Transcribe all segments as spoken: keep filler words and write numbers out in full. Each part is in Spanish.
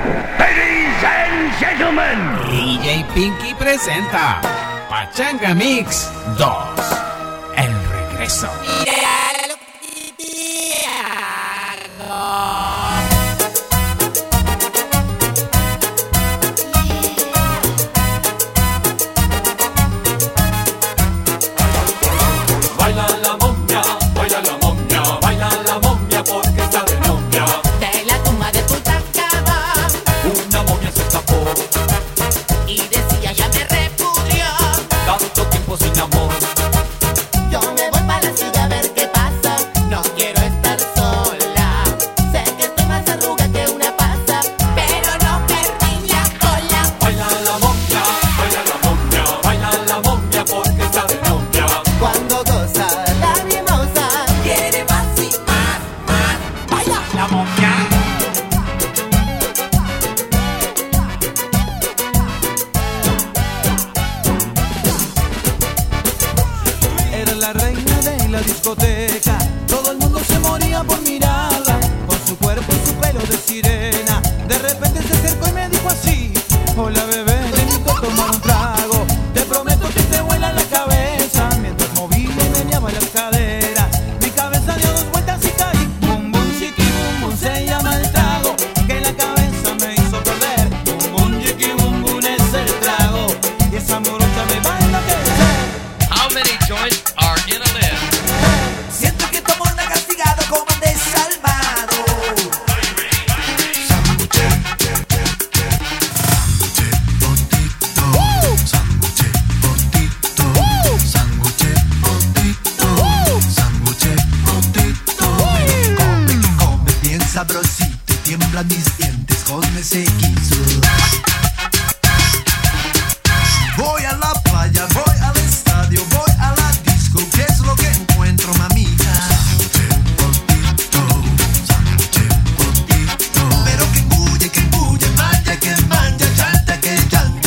Ladies and gentlemen, D J Pinky presenta Pachanga Mix dos, el regreso. Baila la momia, baila la momia, baila la momia porque está de novia. De la tumba de Tutankamón, Una momia se escapó, y decía ya me repudió. tanto tiempo sin amor. Yo me voy para la ciudad a ver qué pasa. No quiero estar sola. Sé que estoy más arruga que una pasa, pero no perdí la cola. Baila la momia, baila la momia, baila la momia porque está de novia. Cuando goza la mimosa, quiere más y más, más. Baila la momia. Era la reina de la discoteca, todo el mundo se moría por mirarla, con su cuerpo y su pelo de sirena. De repente se acercó y me dijo así: hola bebé, te invito a tomar un trago. Te prometo que te vuela la cabeza, mientras movía y meneaba las caderas. Mi cabeza dio dos vueltas y caí. Bum bum chiqui bum bum se llama el trago, que la cabeza me hizo perder. Bum bum chiqui bum bum es el trago, y esa morocha me va a enloquecer. How many joints are in a list? Siento que tomo una castigado como desalmado. Bien sabrosito y tiemblan mis dientes con ese guiso. Voy a la playa, voy al estadio, voy a la disco. ¿Qué es lo que encuentro, mamita? Pero que bulle, que bulle, manja, que manja, chanta, que chanta.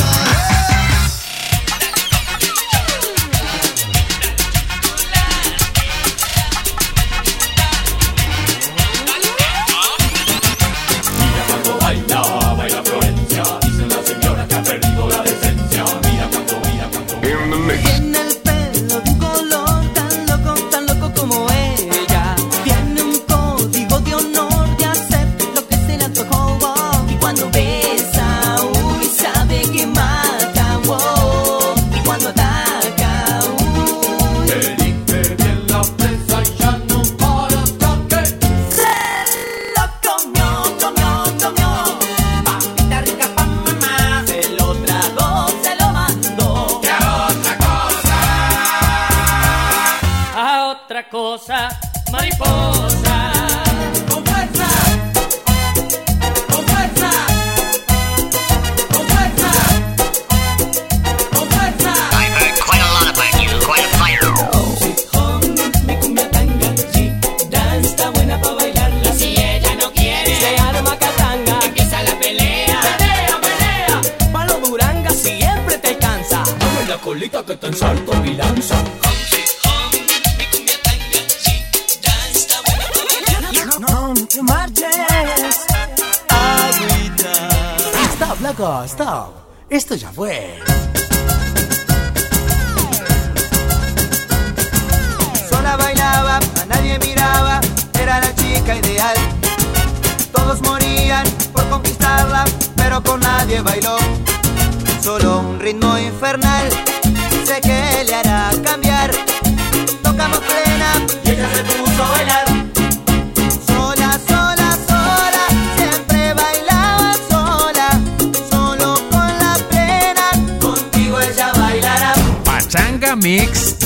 Mira cuando baila, baila Florencia. Dice la señora que ha perdido la decencia. Mira cuando, mira cuando. Tiene el pelo de un color tan loco, tan loco como ella. Tiene un código de honor de hacer lo que se le antojó. Y cuando besa, uy, sabe que mata, wow. Y cuando ataca, uy, Elige bien la presa y ya no para hasta que se lo comió, comió, comió. Papita rica pa' mamá, se lo tragó, se lo mandó. a otra cosa. A otra cosa, mariposa. Con fuerza, con fuerza, con fuerza, con fuerza. I've heard quite a lot about you, quite a fire. Mi cumbia tanga, sí, dance está buena pa' bailarla. Si ella no quiere, Se arma catanga, empieza la pelea. pelea, pelea. Palo Duranga siempre te alcanza. Dame la colita que te ensalto mi lanza. No, no te marches. Agüita. stop, loco, stop. Esto ya fue. Sola bailaba, a nadie miraba, era la chica ideal. Todos morían por conquistarla, pero con nadie bailó. Solo un ritmo infernal, sé que le hará cambiar. Tocamos plena y ella se puso a bailar. Sola, sola, sola, siempre bailaba sola. Solo con la plena, contigo ella bailará. Pachanga Mix